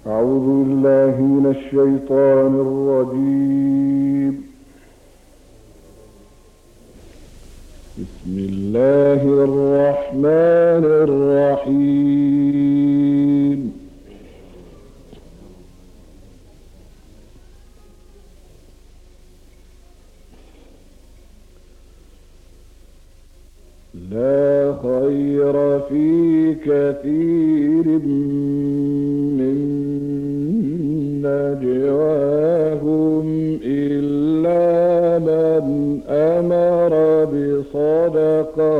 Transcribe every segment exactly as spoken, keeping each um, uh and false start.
أعوذ بالله من الشيطان الرجيم. بسم الله الرحمن الرحيم. لا خير في كثير من نجواهم إلا من أمر بصدقة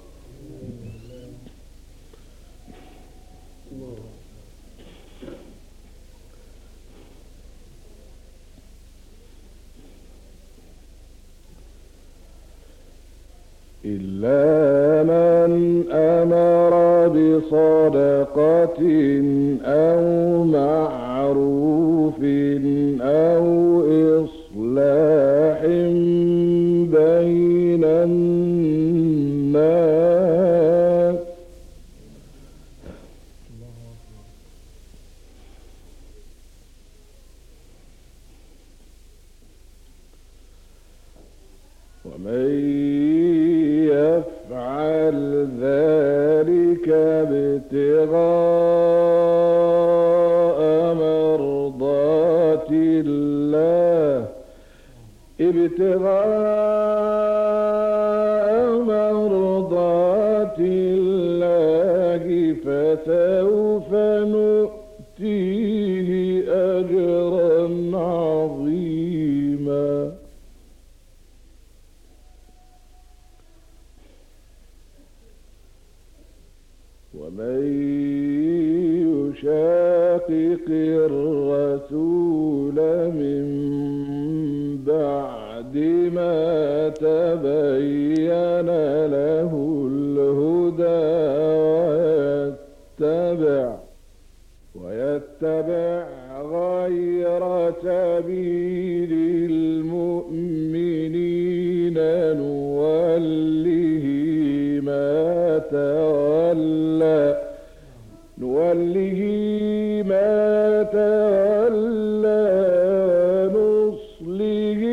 إلا من أمر بصدقة أو معروف أو إصلاح بين الناس ومن يفعل ذلك ابتغاء مرضات الله ابتغاء مرضات الله فسوف نؤتيه أجرا عظيما. ومن يشاقق الرسول من بعد ما تبين له الهدى ويتبع ويتبع غير سبيل المؤمنين نوله ما تولى نوله ما تولى ونصله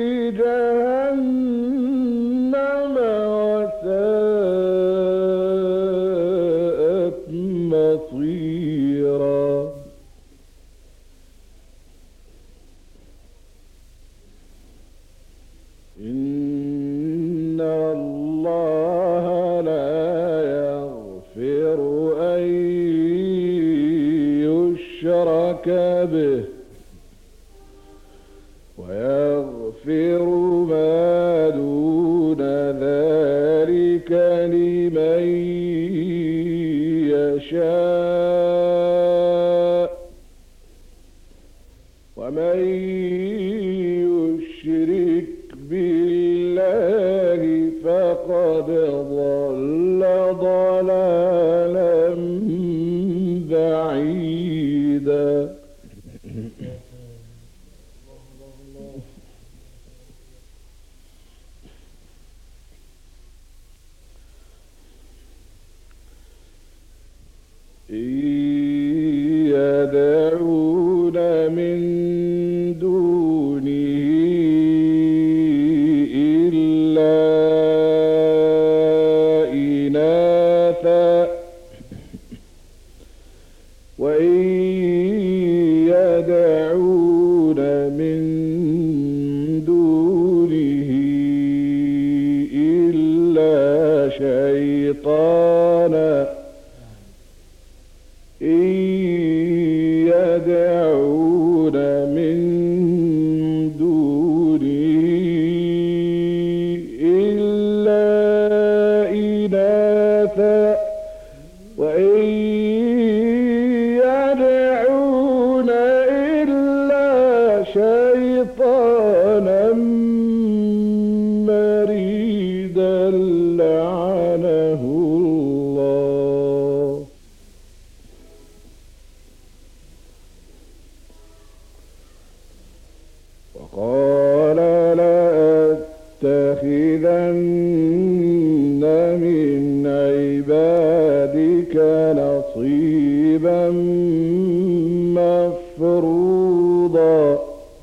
جهنم وساءت مصيرا. إن الله لا يغفر أن يشرك به ويغفر ما دون ذلك لمن يشاء. ومن يشرك بالله فقد ضل ضلالا بعيدا. إن يدعون من دونه إلا إناثا وإن يدعون من دونه إلا شيطانا إن يدعون من دونه إلا إناثا وإن يدعون إلا شيطانا مريدا لعنه الله. وقال لأتخذن من عبادك نصيبا نصيبا مفروضا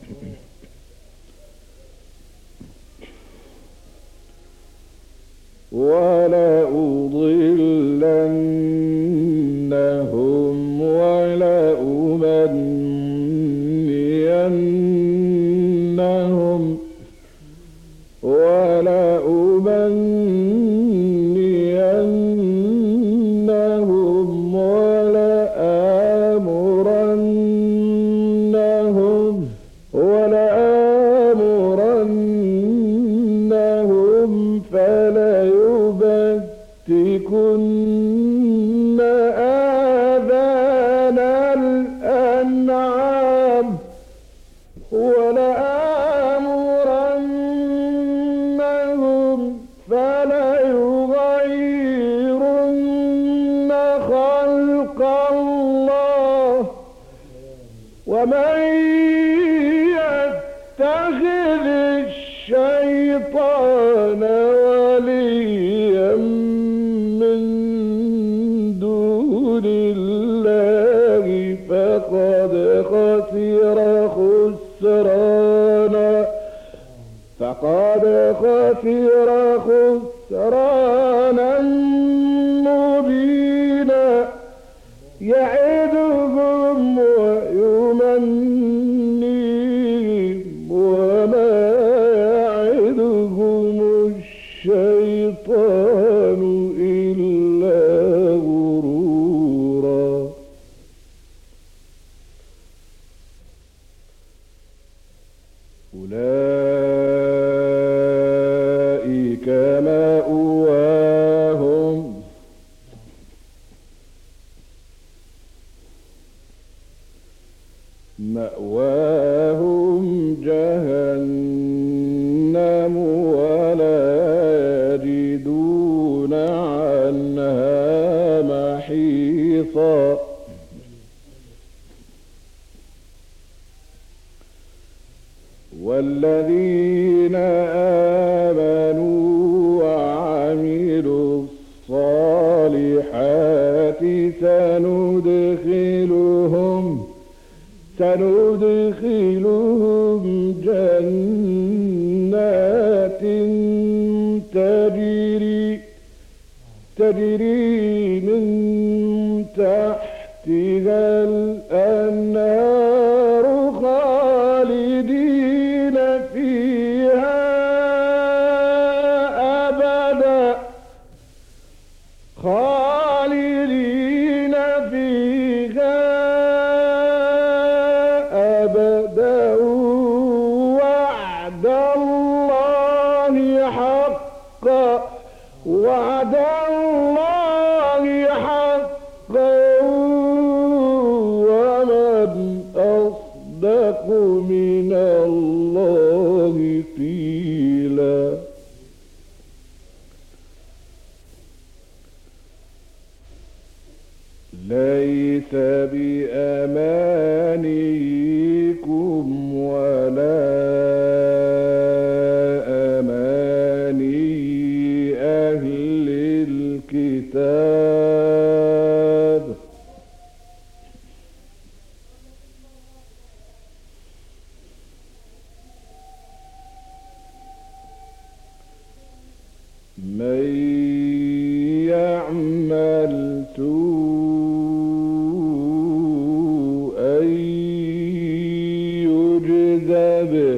ولأضلنهم ولأمنينهم ولأمنينهم ولآمرنهم ولآمرنهم فليبتكن آذان الأنعام ولآمرنهم فليغيرن خلق الله ومن يتخذ الشيطان وليا من دون الله فقد خسر خسرانا فقد خسر خسرانا مبينا يعدهم ويمنيهم وما يعدهم الشيطان إلا غرورا أولئك مأواهم مأواهم جهنم ولا يجدون عنها محيصا والذين آمنوا وعملوا الصالحات سندخلهم سندخلهم جنات تجري تجري من تحتها الأنهار خالدين فيها أبدا خالدين فيها أبدا وعد الله حقا وعد الله حقا ومن أصدق من الله قيلا ليس بأمانيكم ولا أماني أهل الكتاب من يعمل سوءا يجز به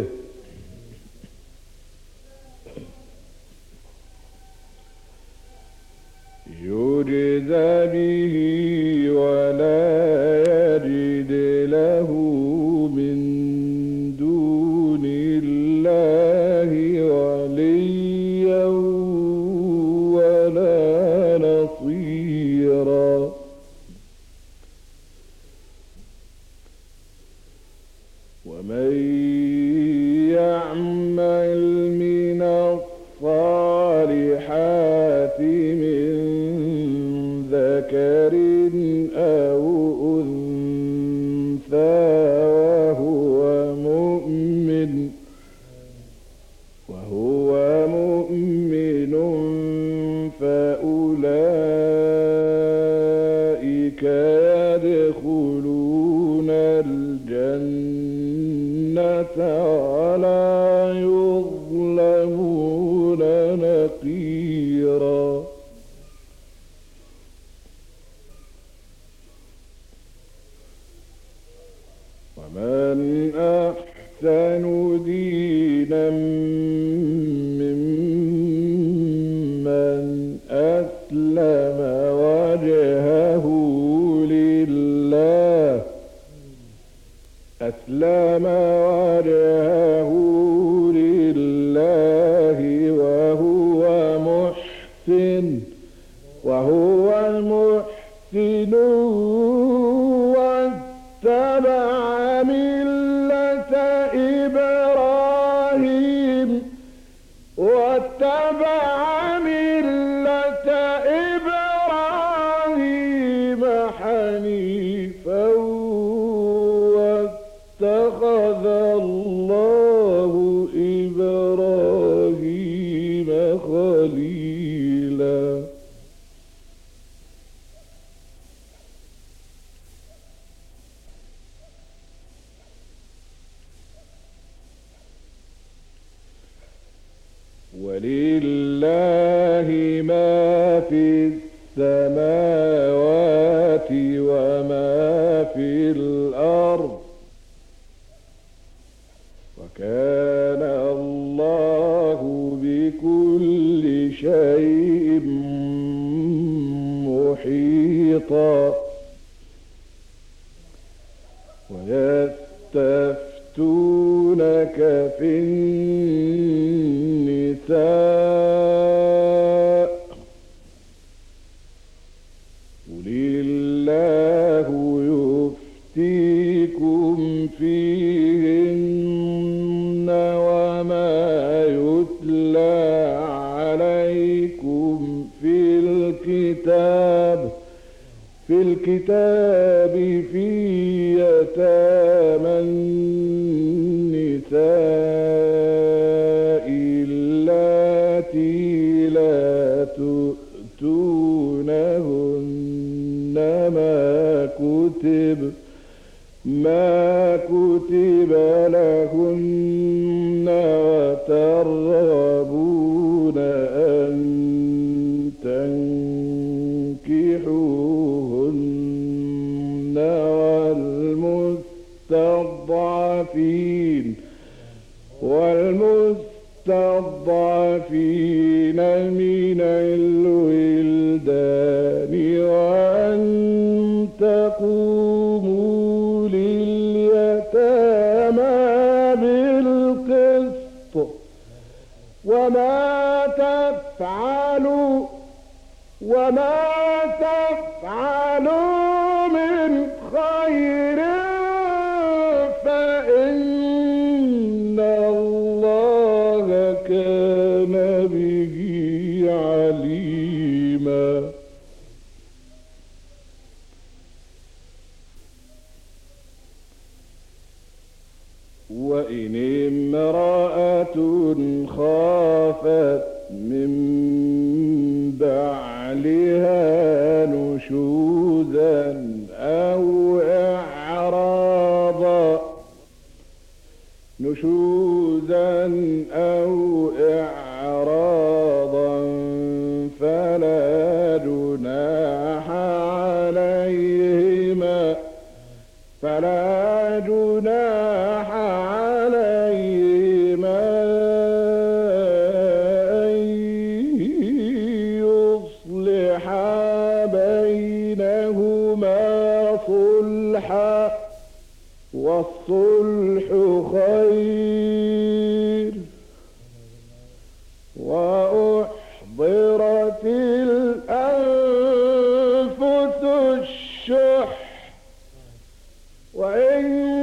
يجز به ولا يجد له من دون الله وليا ولا نصيرا ومن يعمل من الصالحات من ذكر أو أنثى وهو مؤمن وهو مؤمن فأولئك أولئك يدخلون الجنة ولا يظلمون نقيرا. ومن أحسن دينا ممن أسلم وجهه لله أسلم وجهه لله وهو محسن وهو محسن واتبع ملة إبراهيم واتبع ملة إبراهيم حنيفا واتخذ الله إبراهيم خليلا. ولله ما في السماوات وما في الأرض وكان الله بكل شيء محيطا. ويستفتونك في النساء قل الله يفتيكم فيهن وما يتلى عليكم في الكتاب في الكتاب في يتامى النساء اللاتي لا تؤتونهن ما كتب ما كتب لهن وترغبون أن تنكحوهن والمستضعفين والمستضعفين من الولدان وأن تقوموا لليتامى بالقسط وما تفعلوا وما تفعلوا من خير فإن الله كان به عليما. وإن امرأة خافت من بعلها نشوزا أو إعراضا نشوزا أو إعراضا فلا جناح عليهما فلا جناح عليهما أن يصلحا بينهما صلحا والصلح خير. وأحضرت الأنفس الشح وإن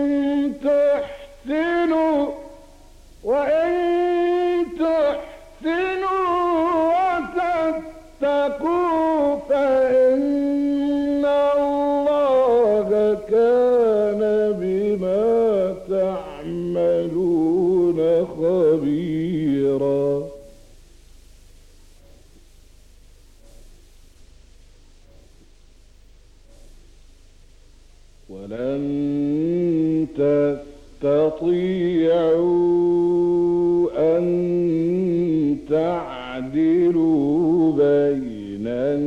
تحسنوا وإن تحسنوا وتتقوا فإن الله كان بما تعملون خبيرا. ولن تستطيعوا أن تعدلوا بين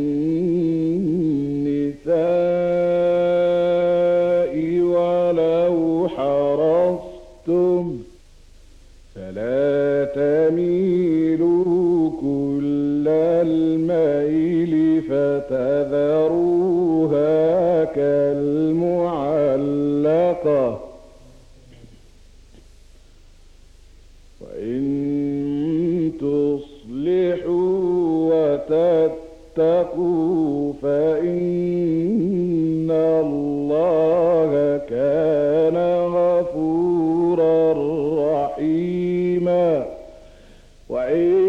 النساء ولو حرصتم فلا تميلوا كل الميل فتذروها كالمعلقة وإن تصلحوا وتتقوا فإن الله كان غفورا رحيما وإن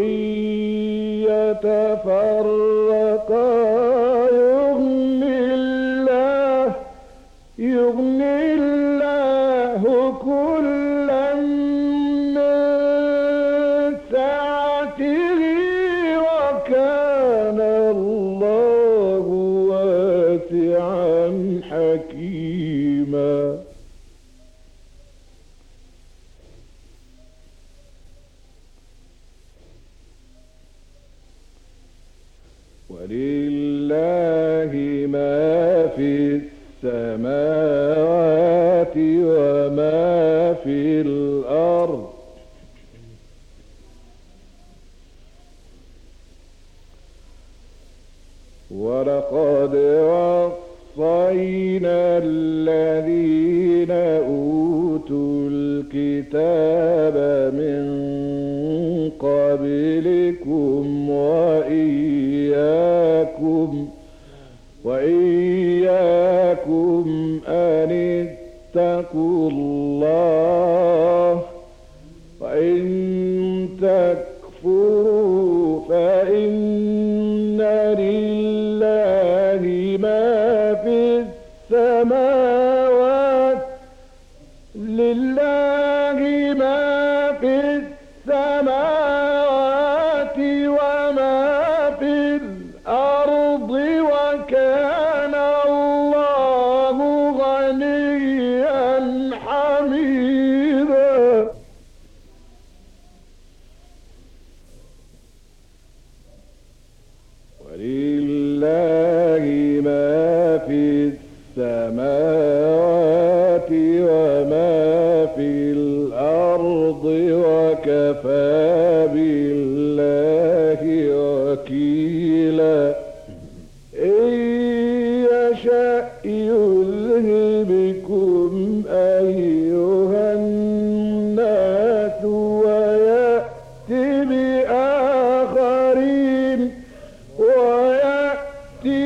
يتفرقا يغني الله يغني الله كلا من سعته وكان الله واسعا حكيما. ولله ما في السماوات وما في الأرض ولقد وصينا الذين أوتوا الكتاب من قبلكم وإياكم وإياكم أن اتقوا الله وإن تكفروا فإن لله ما في السماوات لله ما في السماوات وما في الأرض وكان الله غنيا حميدا. ولله ما في السماوات وما في الأرض وكفى بالله وكيلا. إن يشأ يذهبكم أيها الناس ويأتي بآخرين ويأتي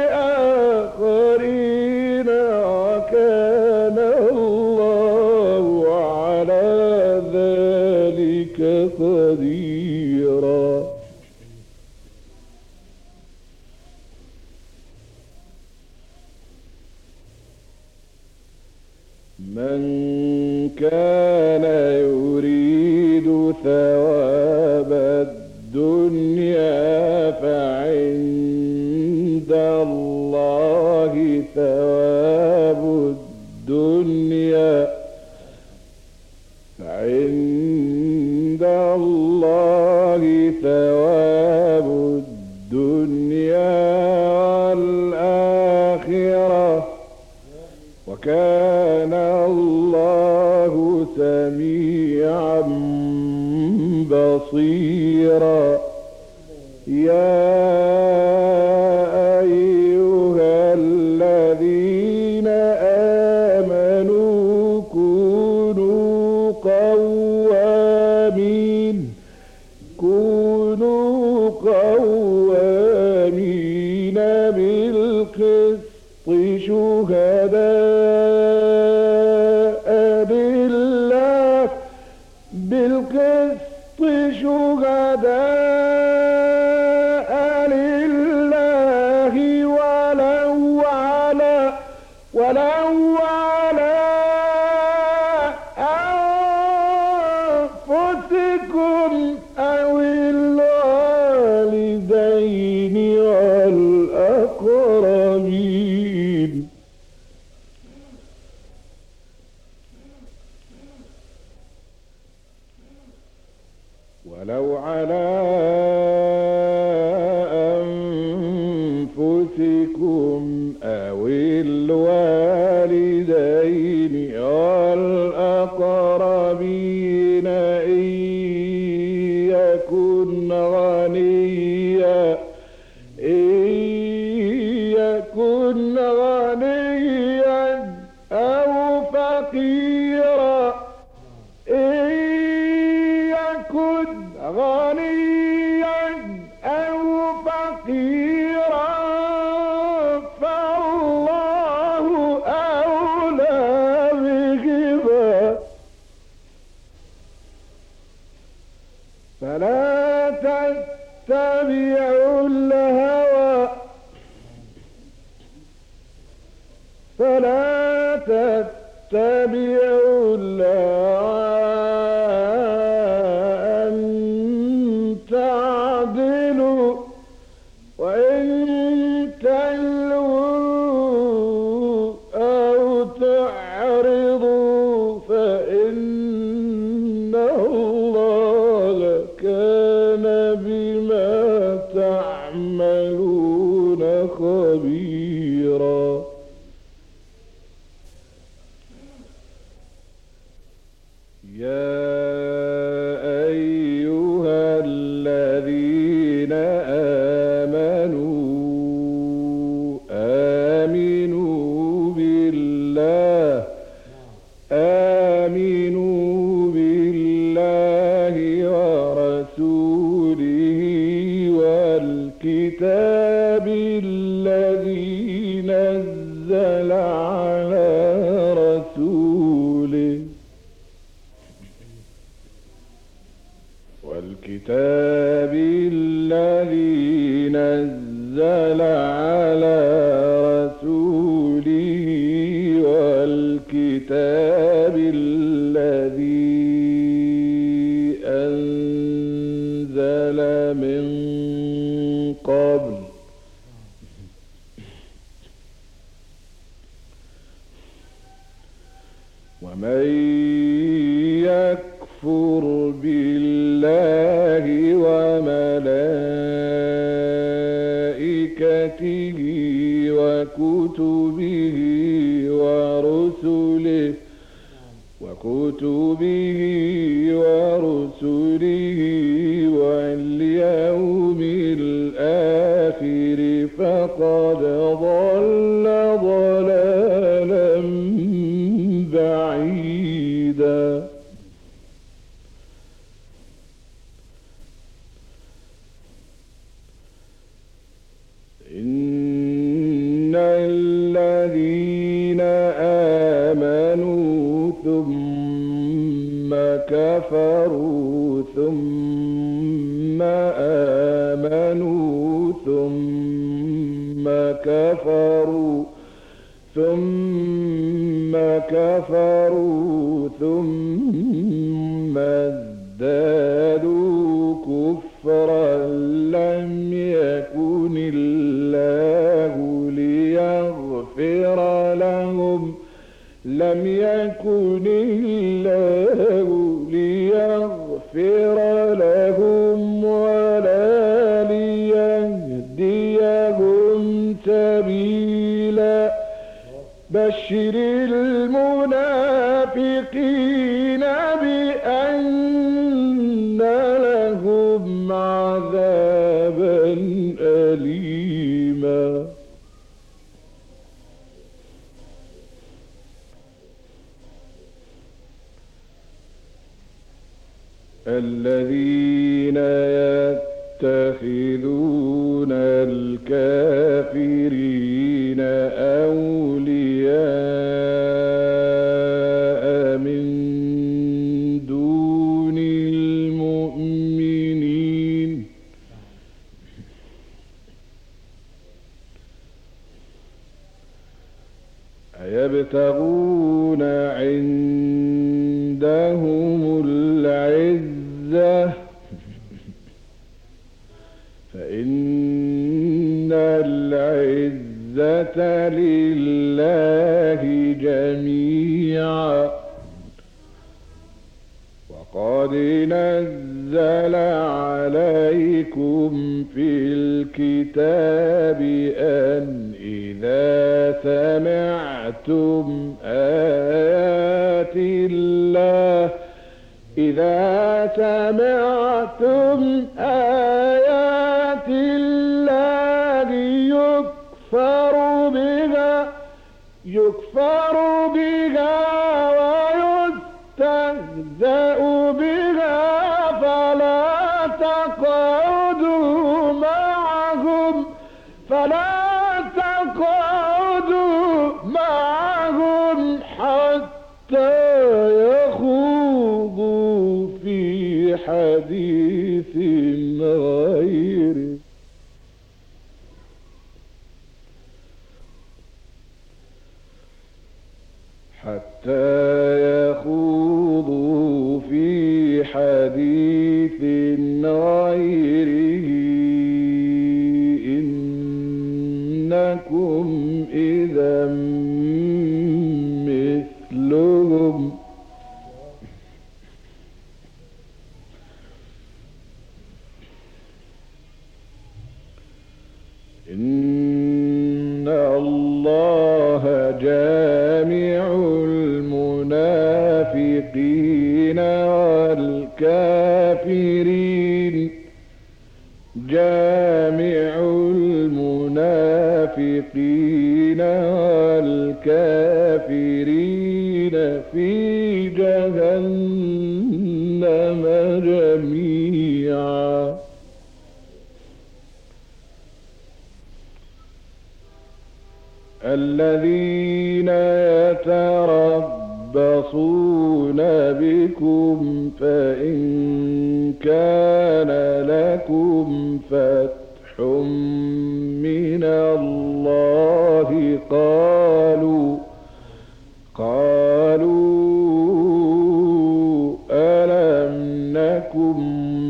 بآخرين وكان الله على ذلك قديرا. من كان يريد ثواب الدنيا فعند الله ثواب الدنيا فعند الله ثواب الدنيا والآخرة وكان الله سميعا بصيرا. يا أيها الذين آمنوا كونوا قوامين كونوا قوامين بالقسط شهداء لله بالقسط شهداء لله ولو على ولو على أنفسكم أو الوالدين والأقربين. ولو على أنفسكم أو الوالدين والأقربين إن يكن غنيا إن يكن غنيا أو فقيرا إن يكن غنيا أو فقيرا فالله أولى بهما فلا تتبعوا الهوى فلا تتبعوا الهوى أن تعدلوا وإن تلووا أو تعرضوا فإن الله كان بما تعملون خبيرا. يا أيها الذين آمنوا آمنوا بالله آمنوا بالله ورسوله والكتاب الذي نزل على رسوله والكتاب الذي نزل على رسوله والكتاب الذي أنزل من قبل ومن يكفر بالله وملائكته وكتبه ورسله وكتبه ورسله واليوم الآخر فقد ضل ضلالا بعيدا. إن الذين آمنوا ثم كفروا ثم آمنوا ثم كفروا ثم كفروا ثم ازدادوا كفرا لم يكن الله ليغفر لهم لم يكن الله ليغفر لهم ولا ليهديهم سبيلا. بشر المنافقين بأن لهم عذابا أليما. الذين يتخذون الكافرين أولياء من دون المؤمنين أيبتغون عندهم العزة فإن العزة لله جميعا. وقد نزل نزل عليكم في الكتاب أن إذا سمعتم آيات الله إذا سمعتم آيات الله يكفر بها يكفر بها ويستهزأ بها فلا تقعدوا معهم فلا تقعدوا معهم حتى يخوضوا في حديث غيره حتى يخوضوا في حديث غيره إنكم إذا مثلهم إن الله جامع المنافقين والكافرين جامع المنافقين والكافرين في جهنم جميعا الذين يتربصون بكم فإن كان لكم فتح من الله قالوا قالوا ألم نكن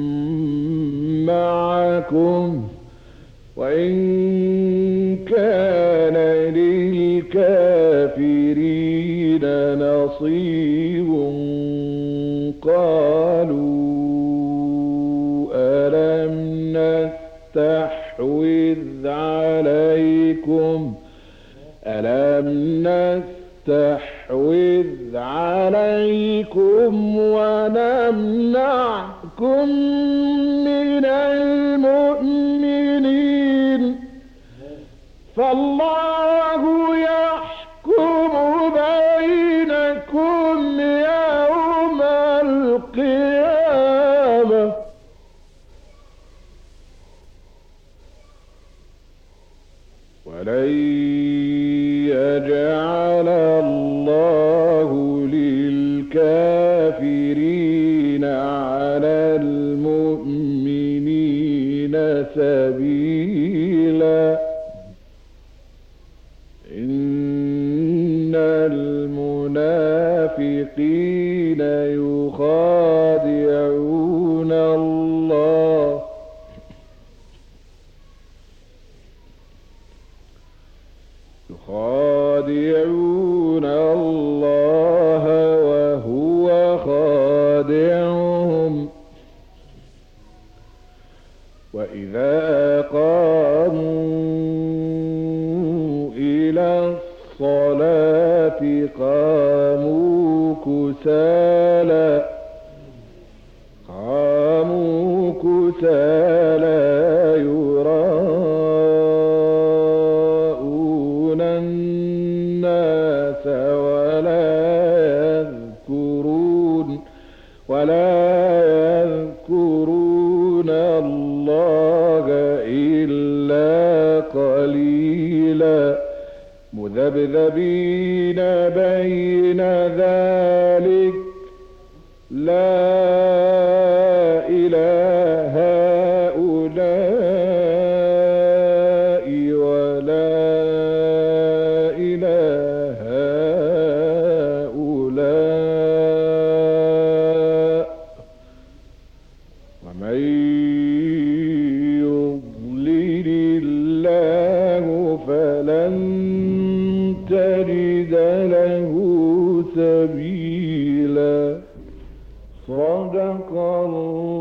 معكم وإن كان للكافرين نصيب قالوا ألم نستحوذ عليكم ألم نستحوذ عليكم ونمنعكم من المؤمنين فالله يحكم بينكم يوم القيامة ولن يجعل الله للكافرين على المؤمنين سبيلا إن المنافقين يخادعون الله يخادعون الله وهو خادعهم وإذا قاموا إلى الصلاة قاموا كسالى قاموا كسالى يراءون الناس ولا يذكرون ولا يذكرون الله إلا قليلا مذبذبين بين ذلك لا إله هؤلاء ولا إله هؤلاء ومن يضلل الله فلن تجد له سبيلا صدق الله